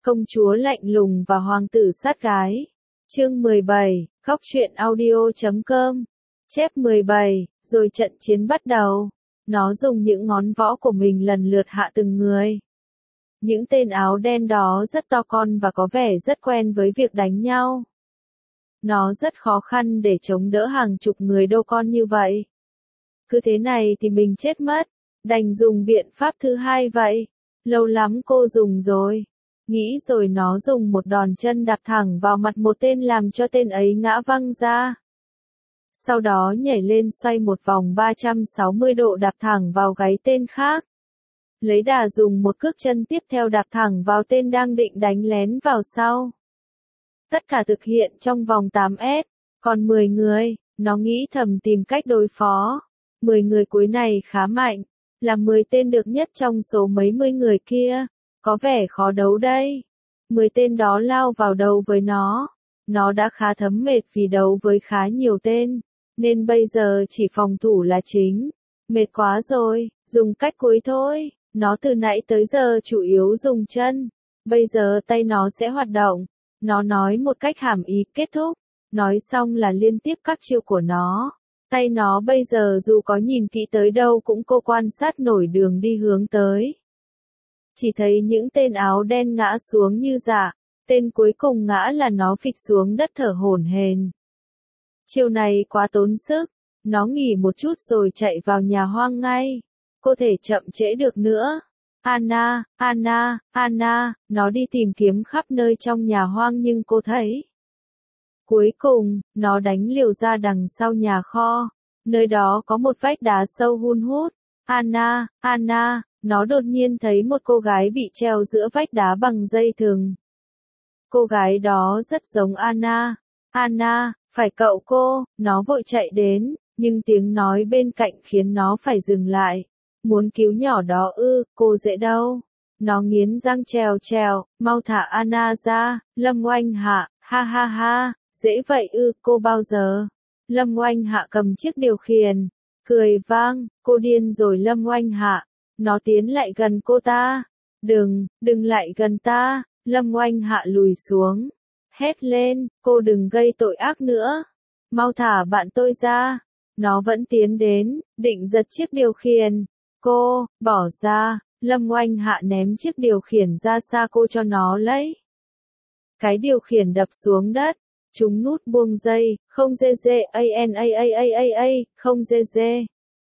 Công chúa lạnh lùng và hoàng tử sát gái. Chương 17, Khóc truyện audio.com. Chép 17, rồi trận chiến bắt đầu. Nó dùng những ngón võ của mình lần lượt hạ từng người. Những tên áo đen đó rất to con và có vẻ rất quen với việc đánh nhau. Nó rất khó khăn để chống đỡ hàng chục người đô con như vậy. Cứ thế này thì mình chết mất. Đành dùng biện pháp thứ hai vậy. Lâu lắm cô dùng rồi. Nghĩ rồi nó dùng một đòn chân đạp thẳng vào mặt một tên làm cho tên ấy ngã văng ra. Sau đó nhảy lên xoay một vòng 360 độ đạp thẳng vào gáy tên khác. Lấy đà dùng một cước chân tiếp theo đạp thẳng vào tên đang định đánh lén vào sau. Tất cả thực hiện trong vòng 8s, còn 10 người, nó nghĩ thầm tìm cách đối phó. 10 người cuối này khá mạnh, là 10 tên được nhất trong số mấy mươi người kia, có vẻ khó đấu đây. 10 tên đó lao vào đầu với nó đã khá thấm mệt vì đấu với khá nhiều tên, nên bây giờ chỉ phòng thủ là chính. Mệt quá rồi, dùng cách cuối thôi, nó từ nãy tới giờ chủ yếu dùng chân, bây giờ tay nó sẽ hoạt động. Nó nói một cách hàm ý kết thúc, nói xong là liên tiếp các chiêu của nó. Tay nó bây giờ dù có nhìn kỹ tới đâu cũng cô quan sát nổi đường đi hướng tới. Chỉ thấy những tên áo đen ngã xuống như rạ, tên cuối cùng ngã là nó phịch xuống đất thở hổn hển. Chiêu này quá tốn sức, nó nghỉ một chút rồi chạy vào nhà hoang ngay. Cô thể chậm trễ được nữa. Anna, nó đi tìm kiếm khắp nơi trong nhà hoang nhưng cô thấy. Cuối cùng, nó đánh liều ra đằng sau nhà kho, nơi đó có một vách đá sâu hun hút. Anna, nó đột nhiên thấy một cô gái bị treo giữa vách đá bằng dây thừng. Cô gái đó rất giống Anna, phải cậu cô, nó vội chạy đến, nhưng tiếng nói bên cạnh khiến nó phải dừng lại. Muốn cứu nhỏ đó ư, cô dễ đâu. Nó nghiến răng trèo, mau thả Anna ra, Lâm Oanh Hạ, ha, dễ vậy ư, cô bao giờ? Lâm Oanh Hạ cầm chiếc điều khiển, cười vang, cô điên rồi Lâm Oanh Hạ. Nó tiến lại gần cô ta. Đừng lại gần ta, Lâm Oanh Hạ lùi xuống. Hét lên, cô đừng gây tội ác nữa. Mau thả bạn tôi ra. Nó vẫn tiến đến, định giật chiếc điều khiển. Cô, bỏ ra, Lâm Oanh Hạ ném chiếc điều khiển ra xa cô cho nó lấy. Cái điều khiển đập xuống đất, trúng nút buông dây, không dê, không dê.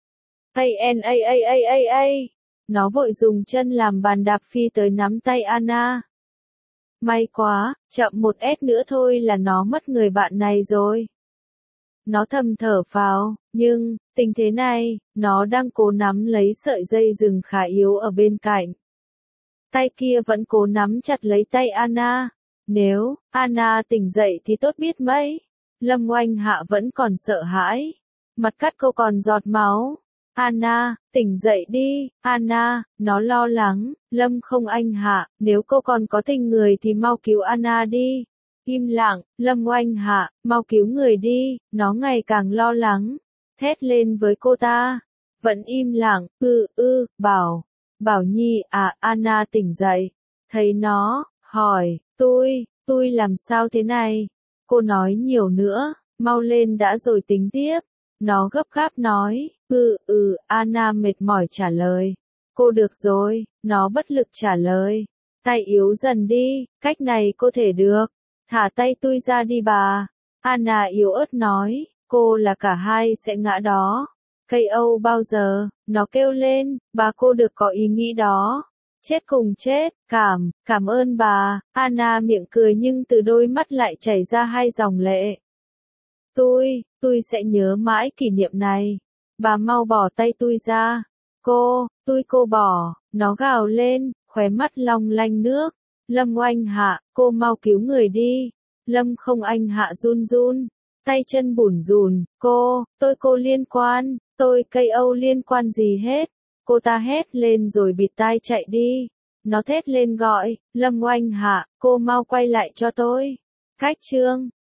Nó vội dùng chân làm bàn đạp phi tới nắm tay Anna. May quá, chậm một s nữa thôi là nó mất người bạn này rồi. Nó thầm thở phào, nhưng, tình thế này, nó đang cố nắm lấy sợi dây rừng khá yếu ở bên cạnh. Tay kia vẫn cố nắm chặt lấy tay Anna. Nếu Anna tỉnh dậy thì tốt biết mấy. Lâm Oanh Hạ vẫn còn sợ hãi. Mặt cắt cô còn giọt máu. Anna, tỉnh dậy đi, Anna, nó lo lắng. Lâm không anh Hạ, nếu cô còn có tình người thì mau cứu Anna đi. Im lặng, Lâm Oanh Hạ, mau cứu người đi, nó ngày càng lo lắng. Thét lên với cô ta. Vẫn im lặng, bảo Nhi Anna tỉnh dậy. Thấy nó, hỏi, tôi làm sao thế này? Cô nói nhiều nữa, mau lên đã rồi tính tiếp. Nó gấp gáp nói, Anna mệt mỏi trả lời. Cô được rồi, nó bất lực trả lời. Tay yếu dần đi, cách này cô thể được. Thả tay tôi ra đi bà. Anna yếu ớt nói, cô là cả hai sẽ ngã đó. Cây Âu bao giờ, nó kêu lên, bà cô được có ý nghĩ đó. Chết cùng chết, cảm ơn bà. Anna miệng cười nhưng từ đôi mắt lại chảy ra hai dòng lệ. Tôi sẽ nhớ mãi kỷ niệm này. Bà mau bỏ tay tôi ra. Cô bỏ, nó gào lên, khóe mắt long lanh nước. Lâm Oanh Hạ, cô mau cứu người đi. Lâm không anh Hạ run, tay chân bủn rủn, cô liên quan, cây Âu liên quan gì hết. Cô ta hét lên rồi bịt tai chạy đi. Nó thét lên gọi, Lâm Oanh Hạ, cô mau quay lại cho tôi. Cách chương